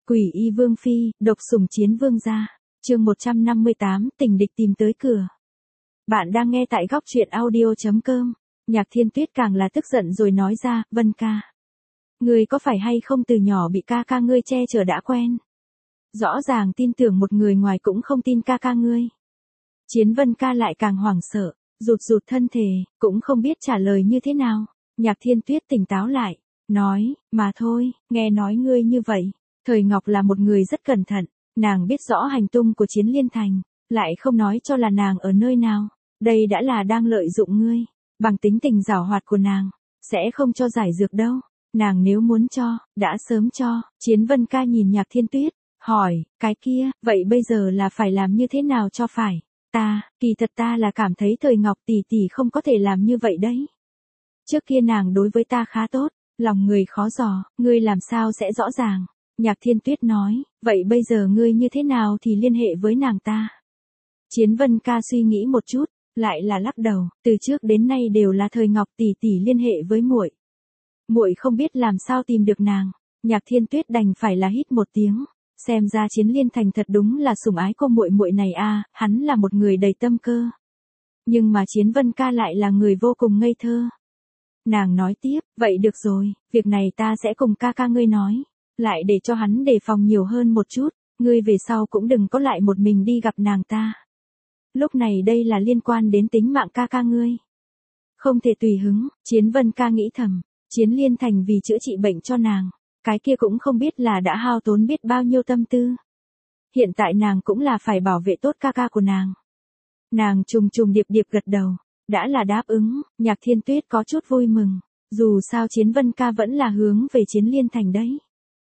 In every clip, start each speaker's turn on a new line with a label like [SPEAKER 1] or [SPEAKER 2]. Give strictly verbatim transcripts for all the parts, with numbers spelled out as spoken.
[SPEAKER 1] Quỷ y vương phi, độc sủng chiến vương gia. Chương một trăm năm mươi tám, tình địch tìm tới cửa. Bạn đang nghe tại góc truyện audio chấm com. Nhạc Thiên Tuyết càng là tức giận rồi nói ra, Vân ca. Ngươi có phải hay không từ nhỏ bị ca ca ngươi che chở đã quen? Rõ ràng tin tưởng một người ngoài cũng không tin ca ca ngươi. Chiến Vân ca lại càng hoảng sợ, rụt rụt thân thể, cũng không biết trả lời như thế nào. Nhạc Thiên Tuyết tỉnh táo lại, nói, mà thôi, nghe nói ngươi như vậy. Thời Ngọc là một người rất cẩn thận, nàng biết rõ hành tung của Chiến Liên Thành, lại không nói cho là nàng ở nơi nào. Đây đã là đang lợi dụng ngươi, bằng tính tình giảo hoạt của nàng, sẽ không cho giải dược đâu. Nàng nếu muốn cho, đã sớm cho. Chiến Vân ca nhìn Nhạc Thiên Tuyết, hỏi, cái kia, vậy bây giờ là phải làm như thế nào cho phải? Ta, kỳ thật ta là cảm thấy Thời Ngọc tỷ tỷ không có thể làm như vậy đấy. Trước kia nàng đối với ta khá tốt, lòng người khó dò, ngươi làm sao sẽ rõ ràng. Nhạc Thiên Tuyết nói, vậy bây giờ ngươi như thế nào thì liên hệ với nàng ta? Chiến Vân ca suy nghĩ một chút, lại là lắc đầu, từ trước đến nay đều là Thời Ngọc tỷ tỷ liên hệ với muội. Muội không biết làm sao tìm được nàng. Nhạc Thiên Tuyết đành phải là hít một tiếng, xem ra Chiến Liên Thành thật đúng là sủng ái cô muội muội này a, hắn là một người đầy tâm cơ. Nhưng mà Chiến Vân ca lại là người vô cùng ngây thơ. Nàng nói tiếp, vậy được rồi, việc này ta sẽ cùng ca ca ngươi nói, lại để cho hắn đề phòng nhiều hơn một chút, ngươi về sau cũng đừng có lại một mình đi gặp nàng ta. Lúc này đây là liên quan đến tính mạng ca ca ngươi. Không thể tùy hứng. Chiến Vân ca nghĩ thầm, Chiến Liên Thành vì chữa trị bệnh cho nàng, cái kia cũng không biết là đã hao tốn biết bao nhiêu tâm tư. Hiện tại nàng cũng là phải bảo vệ tốt ca ca của nàng. Nàng trùng trùng điệp điệp gật đầu, đã là đáp ứng. Nhạc Thiên Tuyết có chút vui mừng, dù sao Chiến Vân ca vẫn là hướng về Chiến Liên Thành đấy.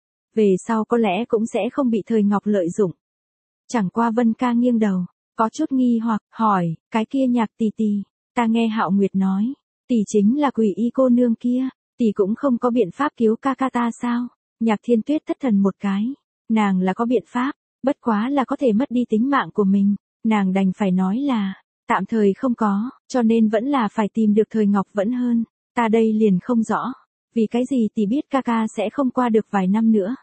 [SPEAKER 1] Về sau có lẽ cũng sẽ không bị Thời Ngọc lợi dụng. Chẳng qua Vân ca nghiêng đầu, có chút nghi hoặc, hỏi, cái kia Nhạc tỷ tỷ, ta nghe Hạo Nguyệt nói, tỷ chính là quỷ y cô nương kia, tỷ cũng không có biện pháp cứu ca ca ta sao? Nhạc Thiên Tuyết thất thần một cái, nàng là có biện pháp, bất quá là có thể mất đi tính mạng của mình, nàng đành phải nói là, tạm thời không có, cho nên vẫn là phải tìm được Thời Ngọc vẫn hơn. Ta đây liền không rõ, vì cái gì tỷ biết ca ca sẽ không qua được vài năm nữa.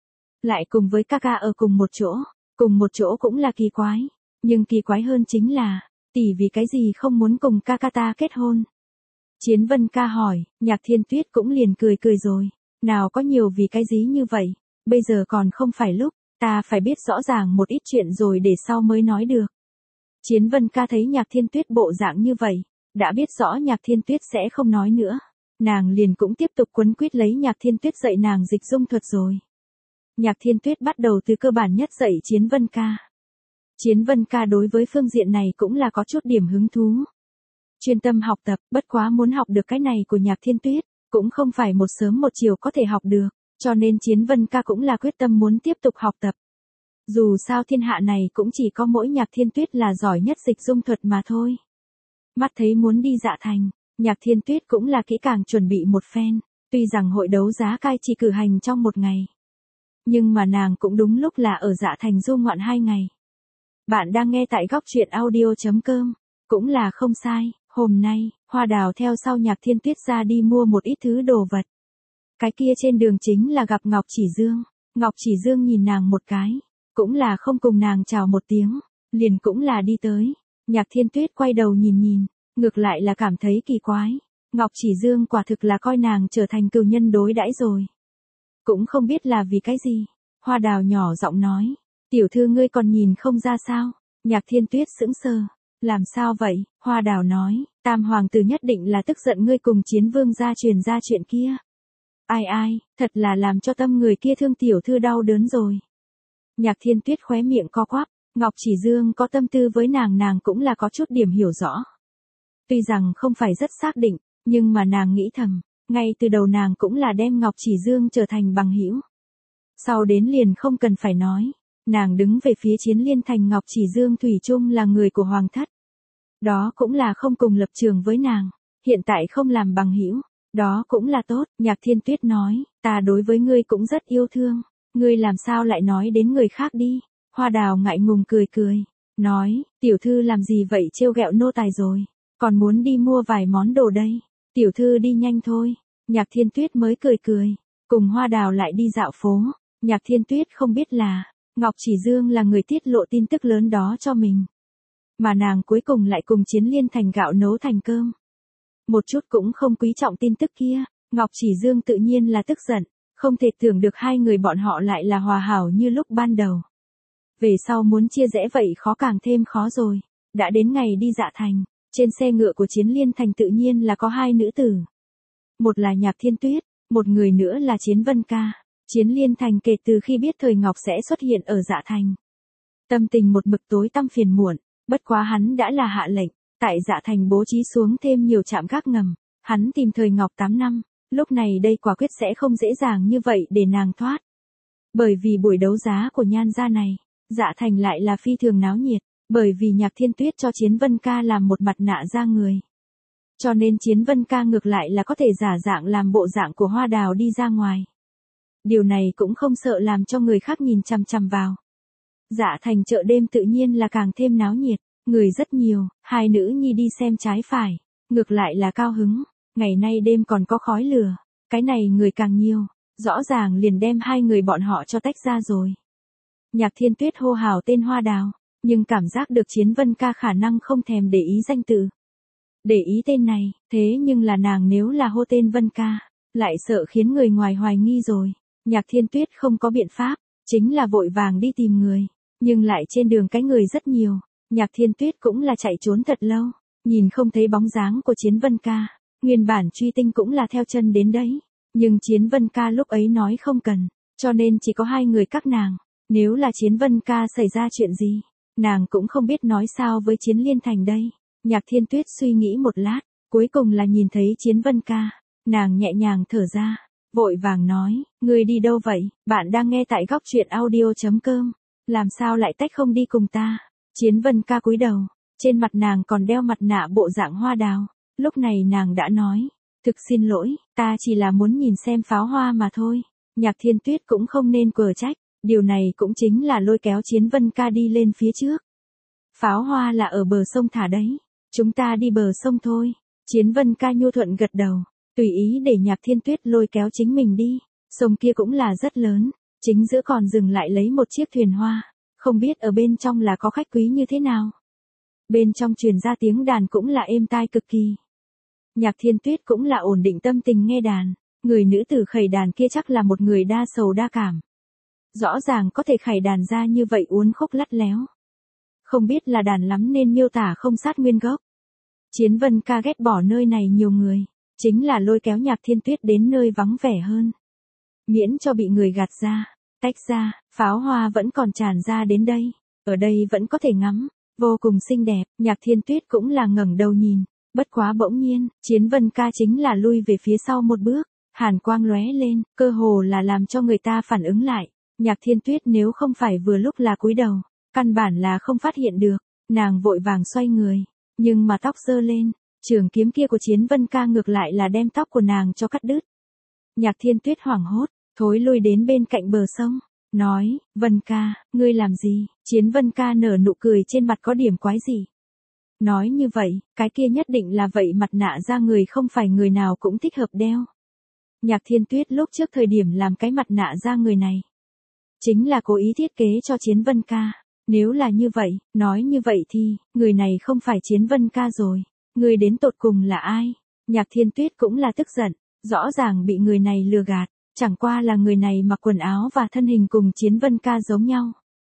[SPEAKER 1] Lại cùng với ca ca ở cùng một chỗ, cùng một chỗ cũng là kỳ quái, nhưng kỳ quái hơn chính là, tỷ vì cái gì không muốn cùng ca ca ta kết hôn. Chiến Vân ca hỏi, Nhạc Thiên Tuyết cũng liền cười cười rồi, nào có nhiều vì cái gì như vậy, bây giờ còn không phải lúc, ta phải biết rõ ràng một ít chuyện rồi để sau mới nói được. Chiến Vân ca thấy Nhạc Thiên Tuyết bộ dạng như vậy, đã biết rõ Nhạc Thiên Tuyết sẽ không nói nữa, nàng liền cũng tiếp tục quấn quýt lấy Nhạc Thiên Tuyết dạy nàng dịch dung thuật rồi. Nhạc Thiên Tuyết bắt đầu từ cơ bản nhất dạy Chiến Vân ca. Chiến Vân ca đối với phương diện này cũng là có chút điểm hứng thú. Chuyên tâm học tập, bất quá muốn học được cái này của Nhạc Thiên Tuyết, cũng không phải một sớm một chiều có thể học được, cho nên Chiến Vân ca cũng là quyết tâm muốn tiếp tục học tập. Dù sao thiên hạ này cũng chỉ có mỗi Nhạc Thiên Tuyết là giỏi nhất dịch dung thuật mà thôi. Mắt thấy muốn đi Dạ Thành, Nhạc Thiên Tuyết cũng là kỹ càng chuẩn bị một phen, tuy rằng hội đấu giá cai chỉ cử hành trong một ngày. Nhưng mà nàng cũng đúng lúc là ở Dạ Thành du ngoạn hai ngày. Bạn đang nghe tại góc truyện audio chấm com, cũng là không sai, hôm nay, Hoa Đào theo sau Nhạc Thiên Tuyết ra đi mua một ít thứ đồ vật. Cái kia trên đường chính là gặp Ngọc Chỉ Dương, Ngọc Chỉ Dương nhìn nàng một cái, cũng là không cùng nàng chào một tiếng, liền cũng là đi tới. Nhạc Thiên Tuyết quay đầu nhìn nhìn, ngược lại là cảm thấy kỳ quái, Ngọc Chỉ Dương quả thực là coi nàng trở thành cừu nhân đối đãi rồi. Cũng không biết là vì cái gì. Hoa Đào nhỏ giọng nói, tiểu thư ngươi còn nhìn không ra sao? Nhạc Thiên Tuyết sững sờ, làm sao vậy? Hoa Đào nói, Tam hoàng tử nhất định là tức giận ngươi cùng Chiến Vương gia truyền ra chuyện kia. Ai ai, thật là làm cho tâm người kia thương tiểu thư đau đớn rồi. Nhạc Thiên Tuyết khóe miệng co quắp, Ngọc Chỉ Dương có tâm tư với nàng nàng cũng là có chút điểm hiểu rõ. Tuy rằng không phải rất xác định, nhưng mà nàng nghĩ thầm, ngay từ đầu nàng cũng là đem Ngọc Chỉ Dương trở thành bằng hữu. Sau đến liền không cần phải nói, nàng đứng về phía Chiến Liên Thành Ngọc Chỉ Dương thủy chung là người của hoàng thất. Đó cũng là không cùng lập trường với nàng, hiện tại không làm bằng hữu, đó cũng là tốt. Nhạc Thiên Tuyết nói, ta đối với ngươi cũng rất yêu thương, ngươi làm sao lại nói đến người khác đi. Hoa Đào ngại ngùng cười cười, nói, tiểu thư làm gì vậy trêu ghẹo nô tài rồi, còn muốn đi mua vài món đồ đây, tiểu thư đi nhanh thôi. Nhạc Thiên Tuyết mới cười cười, cùng Hoa Đào lại đi dạo phố. Nhạc Thiên Tuyết không biết là, Ngọc Chỉ Dương là người tiết lộ tin tức lớn đó cho mình. Mà nàng cuối cùng lại cùng Chiến Liên thành gạo nấu thành cơm. Một chút cũng không quý trọng tin tức kia, Ngọc Chỉ Dương tự nhiên là tức giận, không thể tưởng được hai người bọn họ lại là hòa hảo như lúc ban đầu. Về sau muốn chia rẽ vậy khó càng thêm khó rồi. Đã đến ngày đi Dạ Thành, trên xe ngựa của Chiến Liên thành tự nhiên là có hai nữ tử. Một là Nhạc Thiên Tuyết, một người nữa là Chiến Vân Ca. Chiến Liên thành kể từ khi biết Thời Ngọc sẽ xuất hiện ở Dạ Thành, tâm tình một mực tối tăm phiền muộn, bất quá hắn đã là hạ lệnh, tại Dạ Thành bố trí xuống thêm nhiều trạm gác ngầm, hắn tìm Thời Ngọc tám năm, lúc này đây quả quyết sẽ không dễ dàng như vậy để nàng thoát. Bởi vì buổi đấu giá của Nhan gia này, Dạ Thành lại là phi thường náo nhiệt, bởi vì Nhạc Thiên Tuyết cho Chiến Vân Ca làm một mặt nạ da người. Cho nên Chiến Vân Ca ngược lại là có thể giả dạng làm bộ dạng của Hoa Đào đi ra ngoài. Điều này cũng không sợ làm cho người khác nhìn chằm chằm vào. Dạ Thành chợ đêm tự nhiên là càng thêm náo nhiệt, người rất nhiều, hai nữ nhi đi xem trái phải, ngược lại là cao hứng, ngày nay đêm còn có khói lửa, cái này người càng nhiều, rõ ràng liền đem hai người bọn họ cho tách ra rồi. Nhạc Thiên Tuyết hô hào tên Hoa Đào, nhưng cảm giác được Chiến Vân Ca khả năng không thèm để ý danh tự. Để ý tên này, thế nhưng là nàng nếu là hô tên Vân Ca, lại sợ khiến người ngoài hoài nghi rồi. Nhạc Thiên Tuyết không có biện pháp, chính là vội vàng đi tìm người, nhưng lại trên đường cái người rất nhiều, Nhạc Thiên Tuyết cũng là chạy trốn thật lâu, nhìn không thấy bóng dáng của Chiến Vân Ca, nguyên bản Truy Tinh cũng là theo chân đến đấy, nhưng Chiến Vân Ca lúc ấy nói không cần, cho nên chỉ có hai người các nàng, nếu là Chiến Vân Ca xảy ra chuyện gì, nàng cũng không biết nói sao với Chiến Liên thành đây. Nhạc Thiên Tuyết suy nghĩ một lát, cuối cùng là nhìn thấy Chiến Vân Ca, nàng nhẹ nhàng thở ra, vội vàng nói, ngươi đi đâu vậy, bạn đang nghe tại góc truyện audio.com, làm sao lại tách không đi cùng ta. Chiến Vân Ca cúi đầu, trên mặt nàng còn đeo mặt nạ bộ dạng Hoa Đào, lúc này nàng đã nói, thực xin lỗi, ta chỉ là muốn nhìn xem pháo hoa mà thôi. Nhạc Thiên Tuyết cũng không nên quở trách, điều này cũng chính là lôi kéo Chiến Vân Ca đi lên phía trước. Pháo hoa là ở bờ sông thả đấy, chúng ta đi bờ sông thôi. Chiến Vân Ca nhu thuận gật đầu, tùy ý để Nhạc Thiên Tuyết lôi kéo chính mình đi. Sông kia cũng là rất lớn, chính giữa còn dừng lại lấy một chiếc thuyền hoa, không biết ở bên trong là có khách quý như thế nào. Bên trong truyền ra tiếng đàn cũng là êm tai cực kỳ. Nhạc Thiên Tuyết cũng là ổn định tâm tình nghe đàn, người nữ tử khẩy đàn kia chắc là một người đa sầu đa cảm. Rõ ràng có thể khẩy đàn ra như vậy uốn khúc lắt léo. Không biết là đàn lắm nên miêu tả không sát nguyên gốc. Chiến Vân Ca ghét bỏ nơi này nhiều người, chính là lôi kéo Nhạc Thiên Tuyết đến nơi vắng vẻ hơn. Miễn cho bị người gạt ra, tách ra, pháo hoa vẫn còn tràn ra đến đây, ở đây vẫn có thể ngắm, vô cùng xinh đẹp. Nhạc Thiên Tuyết cũng là ngẩng đầu nhìn, bất quá bỗng nhiên, Chiến Vân Ca chính là lui về phía sau một bước, hàn quang lóe lên, cơ hồ là làm cho người ta phản ứng lại. Nhạc Thiên Tuyết nếu không phải vừa lúc là cúi đầu, căn bản là không phát hiện được, nàng vội vàng xoay người, nhưng mà tóc giơ lên, trường kiếm kia của Chiến Vân Ca ngược lại là đem tóc của nàng cho cắt đứt. Nhạc Thiên Tuyết hoảng hốt, thối lui đến bên cạnh bờ sông, nói, Vân Ca, ngươi làm gì? Chiến Vân Ca nở nụ cười trên mặt có điểm quái gì. Nói như vậy, cái kia nhất định là vậy mặt nạ da người không phải người nào cũng thích hợp đeo. Nhạc Thiên Tuyết lúc trước thời điểm làm cái mặt nạ da người này, chính là cố ý thiết kế cho Chiến Vân Ca. Nếu là như vậy, nói như vậy thì, người này không phải Chiến Vân Ca rồi. Người đến tột cùng là ai? Nhạc Thiên Tuyết cũng là tức giận, rõ ràng bị người này lừa gạt, chẳng qua là người này mặc quần áo và thân hình cùng Chiến Vân Ca giống nhau.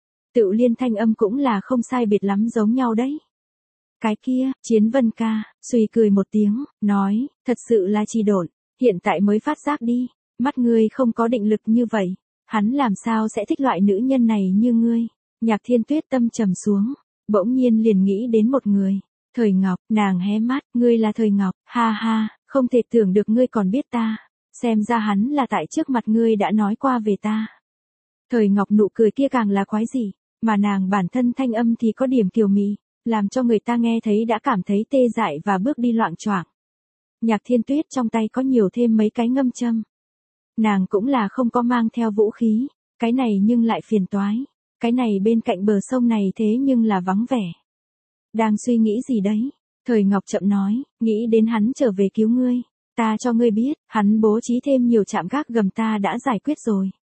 [SPEAKER 1] Tự liên thanh âm cũng là không sai biệt lắm giống nhau đấy. Cái kia, Chiến Vân Ca, suy cười một tiếng, nói, thật sự là trì độn, hiện tại mới phát giác đi, mắt ngươi không có định lực như vậy, hắn làm sao sẽ thích loại nữ nhân này như ngươi. Nhạc Thiên Tuyết tâm trầm xuống, bỗng nhiên liền nghĩ đến một người, Thời Ngọc. Nàng hé mắt, ngươi là Thời Ngọc, ha ha, không thể tưởng được ngươi còn biết ta, xem ra hắn là tại trước mặt ngươi đã nói qua về ta. Thời Ngọc nụ cười kia càng là quái gì, mà nàng bản thân thanh âm thì có điểm kiều mị, làm cho người ta nghe thấy đã cảm thấy tê dại và bước đi loạng choạng. Nhạc Thiên Tuyết trong tay có nhiều thêm mấy cái ngâm châm. Nàng cũng là không có mang theo vũ khí, cái này nhưng lại phiền toái. Cái này bên cạnh bờ sông này thế nhưng là vắng vẻ. Đang suy nghĩ gì đấy? Thời Ngọc chậm nói, nghĩ đến hắn trở về cứu ngươi. Ta cho ngươi biết, hắn bố trí thêm nhiều trạm gác gầm ta đã giải quyết rồi.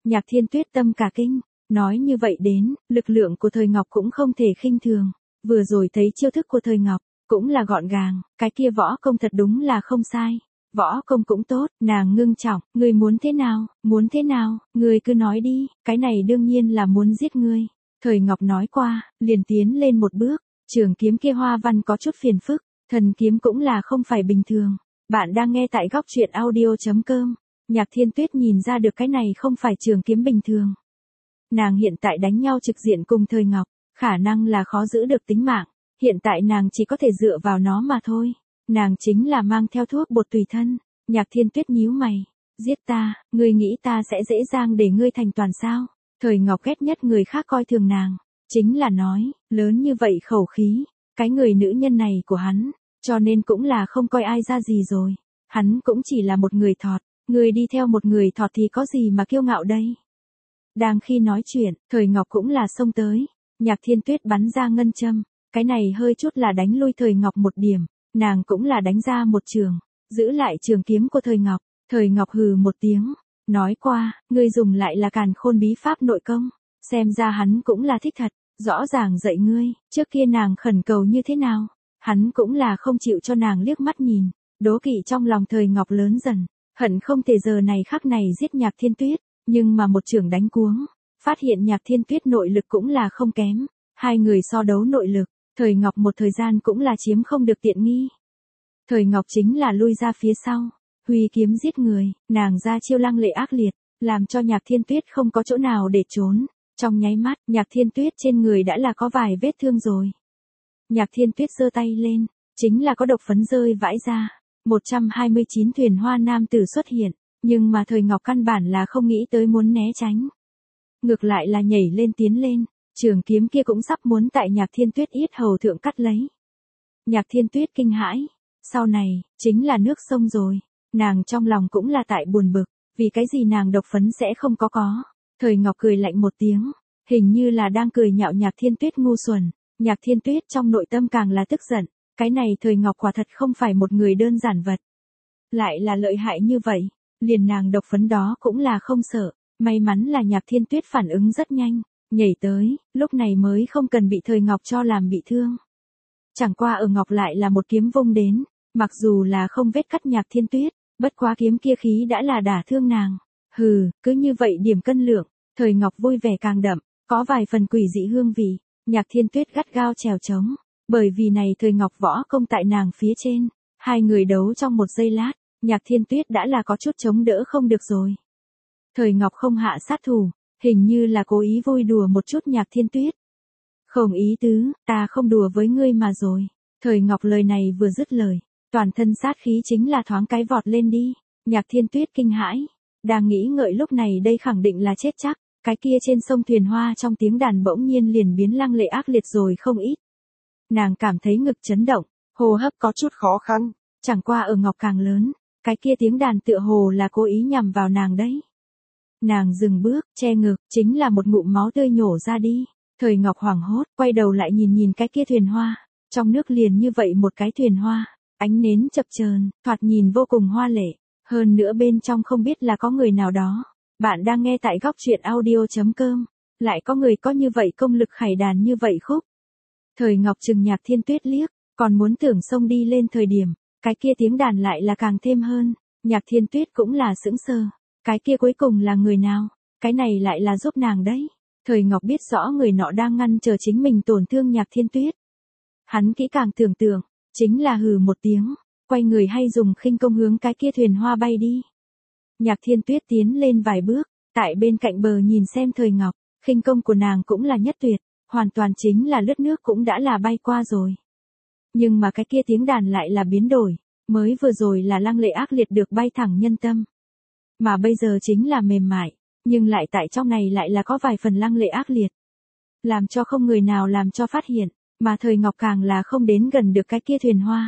[SPEAKER 1] Nhạc Thiên Tuyết tâm cả kinh, nói như vậy đến, lực lượng của Thời Ngọc cũng không thể khinh thường. Vừa rồi thấy chiêu thức của Thời Ngọc, cũng là gọn gàng, cái kia võ công thật đúng là không sai. Võ công cũng tốt, nàng ngưng trọng, ngươi muốn thế nào, muốn thế nào, ngươi cứ nói đi, cái này đương nhiên là muốn giết ngươi. Thời Ngọc nói qua, liền tiến lên một bước, trường kiếm kia hoa văn có chút phiền phức, thần kiếm cũng là không phải bình thường. Bạn đang nghe tại góc truyện audio.com, Nhạc Thiên Tuyết nhìn ra được cái này không phải trường kiếm bình thường. Nàng hiện tại đánh nhau trực diện cùng Thời Ngọc, khả năng là khó giữ được tính mạng, hiện tại nàng chỉ có thể dựa vào nó mà thôi. Nàng chính là mang theo thuốc bột tùy thân. Nhạc Thiên Tuyết nhíu mày, giết ta, ngươi nghĩ ta sẽ dễ dàng để ngươi thành toàn sao? Thời Ngọc ghét nhất người khác coi thường nàng, chính là nói, lớn như vậy khẩu khí, cái người nữ nhân này của hắn, cho nên cũng là không coi ai ra gì rồi. Hắn cũng chỉ là một người thọt, người đi theo một người thọt thì có gì mà kiêu ngạo đây? Đang khi nói chuyện, Thời Ngọc cũng là xông tới, Nhạc Thiên Tuyết bắn ra ngân châm, cái này hơi chút là đánh lui Thời Ngọc một điểm, nàng cũng là đánh ra một trường, giữ lại trường kiếm của Thời Ngọc. Thời Ngọc hừ một tiếng, nói qua, ngươi dùng lại là càn khôn bí pháp nội công, xem ra hắn cũng là thích thật, rõ ràng dạy ngươi, trước kia nàng khẩn cầu như thế nào, hắn cũng là không chịu cho nàng liếc mắt nhìn, đố kỵ trong lòng Thời Ngọc lớn dần, hận không thể giờ này khắc này giết Nhạc Thiên Tuyết, nhưng mà một trường đánh cuống, phát hiện Nhạc Thiên Tuyết nội lực cũng là không kém, hai người so đấu nội lực, Thời Ngọc một thời gian cũng là chiếm không được tiện nghi. Thời Ngọc chính là lui ra phía sau, huy kiếm giết người, nàng ra chiêu lăng lệ ác liệt, làm cho Nhạc Thiên Tuyết không có chỗ nào để trốn. Trong nháy mắt, Nhạc Thiên Tuyết trên người đã là có vài vết thương rồi. Nhạc Thiên Tuyết giơ tay lên, chính là có độc phấn rơi vãi ra. một trăm hai mươi chín thuyền hoa nam tử xuất hiện, nhưng mà Thời Ngọc căn bản là không nghĩ tới muốn né tránh. Ngược lại là nhảy lên tiến lên, trường kiếm kia cũng sắp muốn tại Nhạc Thiên Tuyết yết hầu thượng cắt lấy. Nhạc Thiên Tuyết kinh hãi, sau này, chính là nước sông rồi. Nàng trong lòng cũng là tại buồn bực, vì cái gì nàng độc phấn sẽ không có có. Thời Ngọc cười lạnh một tiếng, hình như là đang cười nhạo Nhạc Thiên Tuyết ngu xuẩn. Nhạc Thiên Tuyết trong nội tâm càng là tức giận, cái này Thời Ngọc quả thật không phải một người đơn giản vật. Lại là lợi hại như vậy, liền nàng độc phấn đó cũng là không sợ, may mắn là Nhạc Thiên Tuyết phản ứng rất nhanh, nhảy tới, lúc này mới không cần bị Thời Ngọc cho làm bị thương. Chẳng qua ở Ngọc lại là một kiếm vung đến, mặc dù là không vết cắt Nhạc Thiên Tuyết, bất quá kiếm kia khí đã là đả thương nàng. Hừ, cứ như vậy điểm cân lượng, Thời Ngọc vui vẻ càng đậm, có vài phần quỷ dị hương vị. Nhạc Thiên Tuyết gắt gao trèo trống, bởi vì này Thời Ngọc võ công tại nàng phía trên, hai người đấu trong một giây lát, Nhạc Thiên Tuyết đã là có chút chống đỡ không được rồi. Thời Ngọc không hạ sát thủ, hình như là cố ý vui đùa một chút Nhạc Thiên Tuyết. Không ý tứ, ta không đùa với ngươi mà rồi. Thời Ngọc lời này vừa dứt lời, toàn thân sát khí chính là thoáng cái vọt lên đi. Nhạc Thiên Tuyết kinh hãi, đang nghĩ ngợi lúc này đây khẳng định là chết chắc. Cái kia trên sông thuyền hoa trong tiếng đàn bỗng nhiên liền biến lăng lệ ác liệt rồi không ít. Nàng cảm thấy ngực chấn động, hô hấp có chút khó khăn, chẳng qua ở Ngọc càng lớn, cái kia tiếng đàn tựa hồ là cố ý nhằm vào nàng đấy. Nàng dừng bước, che ngực, chính là một ngụm máu tươi nhổ ra đi. Thời Ngọc hoảng hốt, quay đầu lại nhìn nhìn cái kia thuyền hoa, trong nước liền như vậy một cái thuyền hoa, ánh nến chập chờn, thoạt nhìn vô cùng hoa lệ, hơn nữa bên trong không biết là có người nào đó. Bạn đang nghe tại góc truyện audio.com, lại có người có như vậy công lực khải đàn như vậy khúc. Thời Ngọc chừng Nhạc Thiên Tuyết liếc, còn muốn tưởng xông đi lên thời điểm, cái kia tiếng đàn lại là càng thêm hơn, Nhạc Thiên Tuyết cũng là sững sờ, cái kia cuối cùng là người nào, cái này lại là giúp nàng đấy. Thời Ngọc biết rõ người nọ đang ngăn chờ chính mình tổn thương Nhạc Thiên Tuyết. Hắn kỹ càng tưởng tượng, chính là hừ một tiếng, quay người hay dùng khinh công hướng cái kia thuyền hoa bay đi. Nhạc Thiên Tuyết tiến lên vài bước, tại bên cạnh bờ nhìn xem Thời Ngọc, khinh công của nàng cũng là nhất tuyệt, hoàn toàn chính là lướt nước cũng đã là bay qua rồi. Nhưng mà cái kia tiếng đàn lại là biến đổi, mới vừa rồi là lăng lệ ác liệt được bay thẳng nhân tâm. Mà bây giờ chính là mềm mại, nhưng lại tại trong này lại là có vài phần lăng lệ ác liệt. Làm cho không người nào làm cho phát hiện, mà Thời Ngọc càng là không đến gần được cái kia thuyền hoa.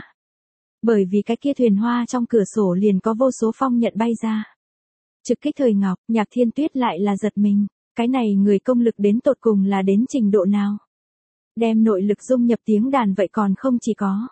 [SPEAKER 1] Bởi vì cái kia thuyền hoa trong cửa sổ liền có vô số phong nhận bay ra. Trực kích Thời Ngọc, Nhạc Thiên Tuyết lại là giật mình, cái này người công lực đến tột cùng là đến trình độ nào? Đem nội lực dung nhập tiếng đàn vậy còn không chỉ có.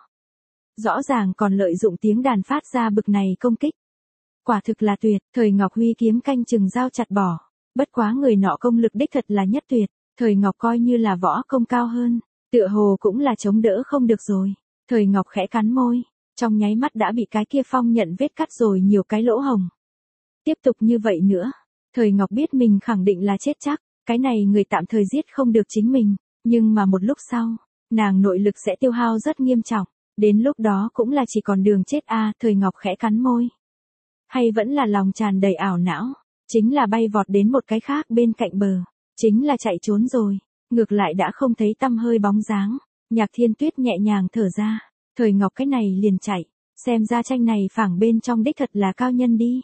[SPEAKER 1] Rõ ràng còn lợi dụng tiếng đàn phát ra bực này công kích. Quả thực là tuyệt, Thời Ngọc huy kiếm canh chừng dao chặt bỏ. Bất quá người nọ công lực đích thật là nhất tuyệt, Thời Ngọc coi như là võ công cao hơn, tựa hồ cũng là chống đỡ không được rồi. Thời Ngọc khẽ cắn môi, trong nháy mắt đã bị cái kia phong nhận vết cắt rồi nhiều cái lỗ hồng. Tiếp tục như vậy nữa, Thời Ngọc biết mình khẳng định là chết chắc, cái này người tạm thời giết không được chính mình, nhưng mà một lúc sau, nàng nội lực sẽ tiêu hao rất nghiêm trọng, đến lúc đó cũng là chỉ còn đường chết a. Thời Ngọc khẽ cắn môi. Hay vẫn là lòng tràn đầy ảo não, chính là bay vọt đến một cái khác bên cạnh bờ, chính là chạy trốn rồi, ngược lại đã không thấy tăm hơi bóng dáng. Nhạc Thiên Tuyết nhẹ nhàng thở ra, Thời Ngọc cái này liền chạy, xem ra tranh này phảng bên trong đích thật là cao nhân đi.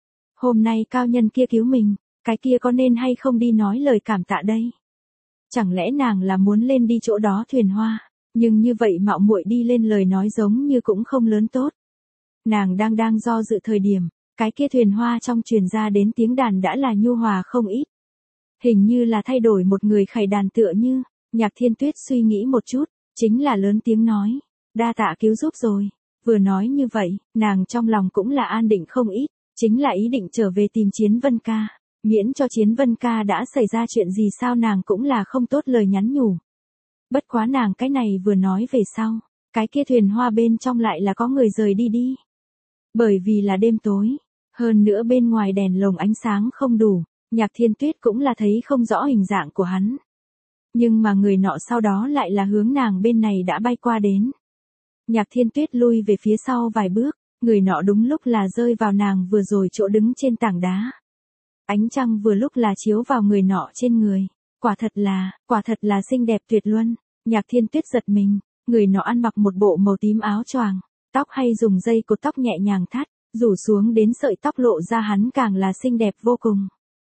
[SPEAKER 1] Hôm nay cao nhân kia cứu mình, cái kia có nên hay không đi nói lời cảm tạ đây? Chẳng lẽ nàng là muốn lên đi chỗ đó thuyền hoa, nhưng như vậy mạo muội đi lên lời nói giống như cũng không lớn tốt. Nàng đang đang do dự thời điểm, cái kia thuyền hoa trong truyền ra đến tiếng đàn đã là nhu hòa không ít. Hình như là thay đổi một người khải đàn tựa như, Nhạc Thiên Tuyết suy nghĩ một chút, chính là lớn tiếng nói, đa tạ cứu giúp rồi. Vừa nói như vậy, nàng trong lòng cũng là an định không ít, chính là ý định trở về tìm Chiến Vân ca, miễn cho Chiến Vân ca đã xảy ra chuyện gì sao nàng cũng là không tốt lời nhắn nhủ. Bất quá nàng cái này vừa nói về sau, cái kia thuyền hoa bên trong lại là có người rời đi đi. Bởi vì là đêm tối, hơn nữa bên ngoài đèn lồng ánh sáng không đủ, Nhạc Thiên Tuyết cũng là thấy không rõ hình dạng của hắn. Nhưng mà người nọ sau đó lại là hướng nàng bên này đã bay qua đến. Nhạc Thiên Tuyết lui về phía sau vài bước, người nọ đúng lúc là rơi vào nàng vừa rồi chỗ đứng trên tảng đá. Ánh trăng vừa lúc là chiếu vào người nọ trên người, quả thật là, quả thật là xinh đẹp tuyệt luân. Nhạc Thiên Tuyết giật mình, người nọ ăn mặc một bộ màu tím áo choàng, tóc hay dùng dây cột tóc nhẹ nhàng thắt, rủ xuống đến sợi tóc lộ ra hắn càng là xinh đẹp vô cùng.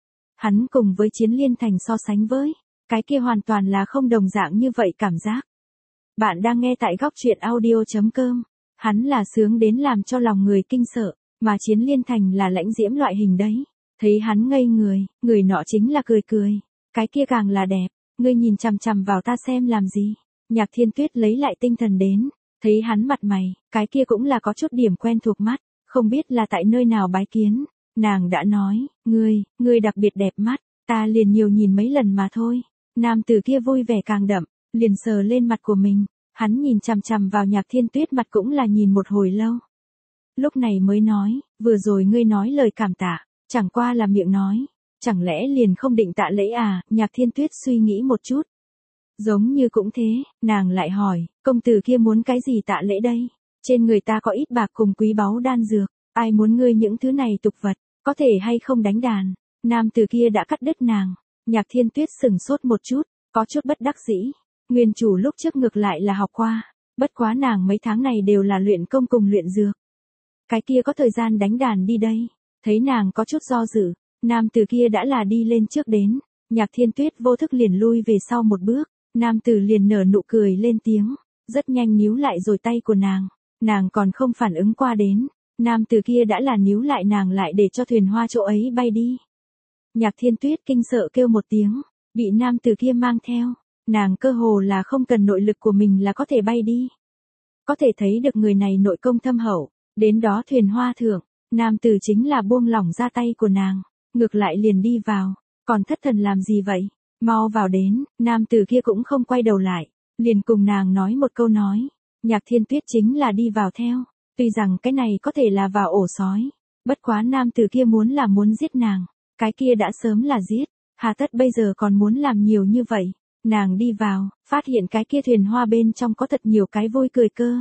[SPEAKER 1] Hắn cùng với Chiến Liên Thành so sánh với, cái kia hoàn toàn là không đồng dạng như vậy cảm giác. Bạn đang nghe tại góc truyện audio chấm com, hắn là sướng đến làm cho lòng người kinh sợ, mà Chiến Liên Thành là lãnh diễm loại hình đấy. Thấy hắn ngây người, người nọ chính là cười cười, cái kia càng là đẹp, ngươi nhìn chằm chằm vào ta xem làm gì. Nhạc Thiên Tuyết lấy lại tinh thần đến, thấy hắn mặt mày, cái kia cũng là có chút điểm quen thuộc mắt, không biết là tại nơi nào bái kiến. Nàng đã nói, ngươi, ngươi đặc biệt đẹp mắt, ta liền nhiều nhìn mấy lần mà thôi. Nam tử kia vui vẻ càng đậm, liền sờ lên mặt của mình, hắn nhìn chằm chằm vào Nhạc Thiên Tuyết mặt cũng là nhìn một hồi lâu. Lúc này mới nói, vừa rồi ngươi nói lời cảm tạ, chẳng qua là miệng nói, chẳng lẽ liền không định tạ lễ à? Nhạc Thiên Tuyết suy nghĩ một chút. Giống như cũng thế, nàng lại hỏi, công tử kia muốn cái gì tạ lễ đây? Trên người ta có ít bạc cùng quý báu đan dược, ai muốn ngươi những thứ này tục vật, có thể hay không đánh đàn? Nam tử kia đã cắt đứt nàng. Nhạc Thiên Tuyết sừng sốt một chút, có chút bất đắc dĩ. Nguyên chủ lúc trước ngược lại là học qua, bất quá nàng mấy tháng này đều là luyện công cùng luyện dược. Cái kia có thời gian đánh đàn đi đây. Thấy nàng có chút do dự, nam tử kia đã là đi lên trước đến. Nhạc Thiên Tuyết vô thức liền lui về sau một bước, nam tử liền nở nụ cười lên tiếng, rất nhanh níu lại rồi tay của nàng. Nàng còn không phản ứng qua đến, nam tử kia đã là níu lại nàng lại để cho thuyền hoa chỗ ấy bay đi. Nhạc Thiên Tuyết kinh sợ kêu một tiếng, bị nam tử kia mang theo, nàng cơ hồ là không cần nội lực của mình là có thể bay đi. Có thể thấy được người này nội công thâm hậu, đến đó thuyền hoa thượng, nam tử chính là buông lỏng ra tay của nàng, ngược lại liền đi vào, còn thất thần làm gì vậy, mau vào đến. Nam tử kia cũng không quay đầu lại, liền cùng nàng nói một câu nói. Nhạc Thiên Tuyết chính là đi vào theo, tuy rằng cái này có thể là vào ổ sói, bất quá nam tử kia muốn là muốn giết nàng, cái kia đã sớm là giết, hà tất bây giờ còn muốn làm nhiều như vậy. Nàng đi vào, phát hiện cái kia thuyền hoa bên trong có thật nhiều cái vui cười cơ.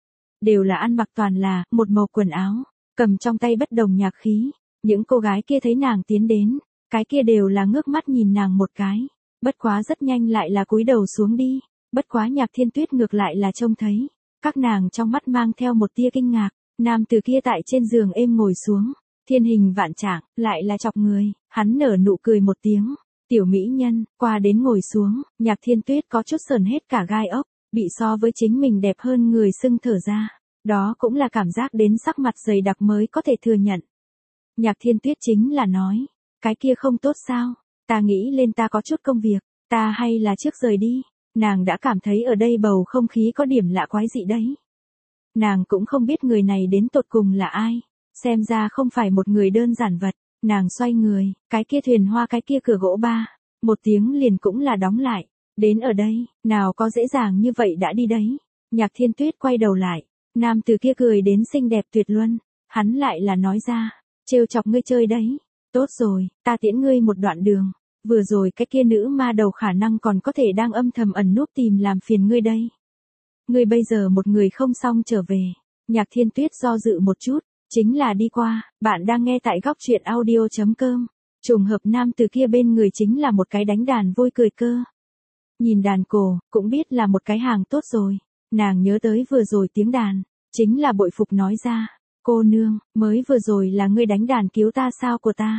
[SPEAKER 1] Đều là ăn mặc toàn là, một màu quần áo, cầm trong tay bất đồng nhạc khí. Những cô gái kia thấy nàng tiến đến, cái kia đều là ngước mắt nhìn nàng một cái, bất quá rất nhanh lại là cúi đầu xuống đi. Bất quá Nhạc Thiên Tuyết ngược lại là trông thấy, các nàng trong mắt mang theo một tia kinh ngạc. Nam từ kia tại trên giường êm ngồi xuống, thiên hình vạn trạng, lại là chọc người, hắn nở nụ cười một tiếng. Tiểu mỹ nhân, qua đến ngồi xuống. Nhạc Thiên Tuyết có chút sờn hết cả gai ốc, bị so với chính mình đẹp hơn người sưng thở ra. Đó cũng là cảm giác đến sắc mặt dày đặc mới có thể thừa nhận. Nhạc Thiên Tuyết chính là nói, cái kia không tốt sao, ta nghĩ lên ta có chút công việc, ta hay là trước rời đi. Nàng đã cảm thấy ở đây bầu không khí có điểm lạ quái dị đấy. Nàng cũng không biết người này đến tột cùng là ai, xem ra không phải một người đơn giản vật. Nàng xoay người, cái kia thuyền hoa cái kia cửa gỗ ba, một tiếng liền cũng là đóng lại. Đến ở đây, nào có dễ dàng như vậy đã đi đấy. Nhạc Thiên Tuyết quay đầu lại, nam từ kia cười đến xinh đẹp tuyệt luân, hắn lại là nói ra, trêu chọc ngươi chơi đấy. Tốt rồi, ta tiễn ngươi một đoạn đường. Vừa rồi cái kia nữ ma đầu khả năng còn có thể đang âm thầm ẩn núp tìm làm phiền ngươi đây. Ngươi bây giờ một người không xong trở về. Nhạc Thiên Tuyết do dự một chút, chính là đi qua, bạn đang nghe tại góc truyện audio chấm com. Trùng hợp nam từ kia bên người chính là một cái đánh đàn vui cười cơ. Nhìn đàn cổ, cũng biết là một cái hàng tốt rồi. Nàng nhớ tới vừa rồi tiếng đàn, chính là bội phục nói ra, cô nương, mới vừa rồi là ngươi đánh đàn cứu ta sao của ta.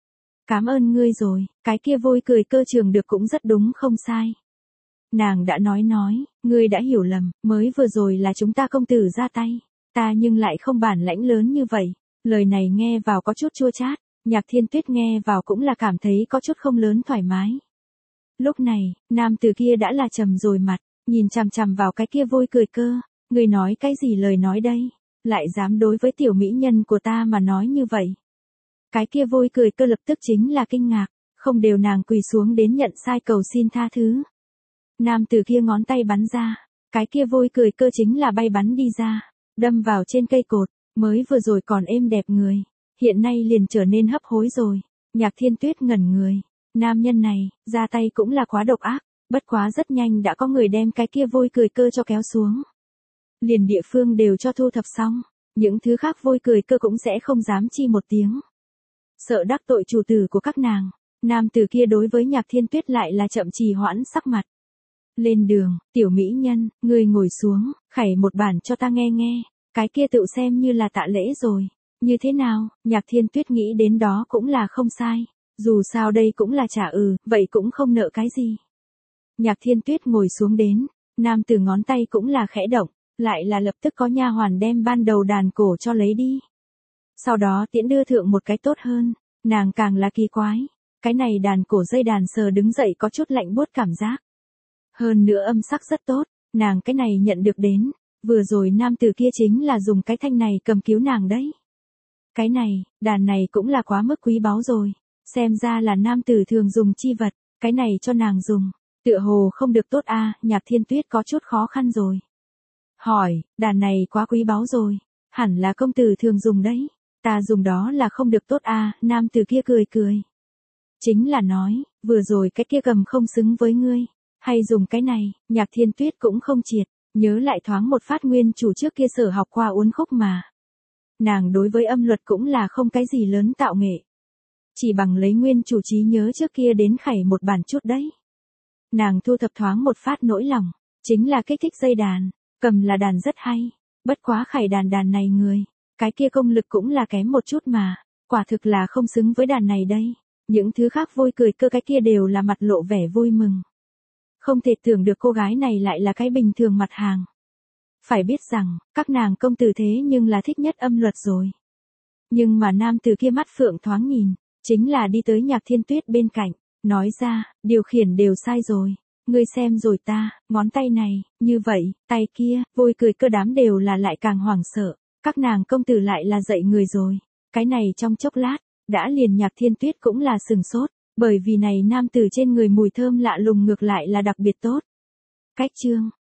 [SPEAKER 1] Cảm ơn ngươi rồi, cái kia vui cười cơ trường được cũng rất đúng không sai. Nàng đã nói nói, ngươi đã hiểu lầm, mới vừa rồi là chúng ta công tử ra tay, ta nhưng lại không bản lãnh lớn như vậy. Lời này nghe vào có chút chua chát, Nhạc Thiên Tuyết nghe vào cũng là cảm thấy có chút không lớn thoải mái. Lúc này, nam từ kia đã là trầm rồi mặt, nhìn chằm chằm vào cái kia vui cười cơ, ngươi nói cái gì lời nói đây, lại dám đối với tiểu mỹ nhân của ta mà nói như vậy. Cái kia vui cười cơ lập tức chính là kinh ngạc, không đều nàng quỳ xuống đến nhận sai cầu xin tha thứ. Nam từ kia ngón tay bắn ra, cái kia vui cười cơ chính là bay bắn đi ra, đâm vào trên cây cột, mới vừa rồi còn êm đẹp người, hiện nay liền trở nên hấp hối rồi. Nhạc Thiên Tuyết ngẩn người, nam nhân này, ra tay cũng là quá độc ác, bất quá rất nhanh đã có người đem cái kia vui cười cơ cho kéo xuống. Liền địa phương đều cho thu thập xong, những thứ khác vui cười cơ cũng sẽ không dám chi một tiếng. Sợ đắc tội chủ tử của các nàng, nam tử kia đối với Nhạc Thiên Tuyết lại là chậm trì hoãn sắc mặt. Lên đường, tiểu mỹ nhân, ngươi ngồi xuống, khảy một bản cho ta nghe nghe, cái kia tự xem như là tạ lễ rồi. Như thế nào, Nhạc Thiên Tuyết nghĩ đến đó cũng là không sai, dù sao đây cũng là trả ừ, vậy cũng không nợ cái gì. Nhạc Thiên Tuyết ngồi xuống đến, nam tử ngón tay cũng là khẽ động, lại là lập tức có nha hoàn đem ban đầu đàn cổ cho lấy đi. Sau đó tiễn đưa thượng một cái tốt hơn, nàng càng là kỳ quái, cái này đàn cổ dây đàn sờ đứng dậy có chút lạnh buốt cảm giác. Hơn nữa âm sắc rất tốt, nàng cái này nhận được đến, vừa rồi nam tử kia chính là dùng cái thanh này cầm cứu nàng đấy. Cái này, đàn này cũng là quá mức quý báu rồi, xem ra là nam tử thường dùng chi vật, cái này cho nàng dùng, tựa hồ không được tốt a. Nhạc Thiên Tuyết có chút khó khăn rồi. Hỏi, đàn này quá quý báu rồi, hẳn là công tử thường dùng đấy, ta dùng đó là không được tốt a. Nam tử kia cười cười. Chính là nói, vừa rồi cái kia cầm không xứng với ngươi, hay dùng cái này. Nhạc Thiên Tuyết cũng không triệt, nhớ lại thoáng một phát nguyên chủ trước kia sở học qua uốn khúc mà. Nàng đối với âm luật cũng là không cái gì lớn tạo nghệ, chỉ bằng lấy nguyên chủ trí nhớ trước kia đến khảy một bản chút đấy. Nàng thu thập thoáng một phát nỗi lòng, chính là kích thích dây đàn, cầm là đàn rất hay, bất quá khảy đàn đàn này người, cái kia công lực cũng là kém một chút mà, quả thực là không xứng với đàn này đây. Những thứ khác vui cười cơ cái kia đều là mặt lộ vẻ vui mừng. Không thể tưởng được cô gái này lại là cái bình thường mặt hàng. Phải biết rằng, các nàng công tử thế nhưng là thích nhất âm luật rồi. Nhưng mà nam từ kia mắt phượng thoáng nhìn, chính là đi tới Nhạc Thiên Tuyết bên cạnh, nói ra, điều khiển đều sai rồi. Ngươi xem rồi ta, ngón tay này, như vậy, tay kia, vui cười cơ đám đều là lại càng hoảng sợ. Các nàng công tử lại là dậy người rồi. Cái này trong chốc lát, đã liền Nhạc Thiên Tuyết cũng là sừng sốt, bởi vì này nam tử trên người mùi thơm lạ lùng ngược lại là đặc biệt tốt. Cách chương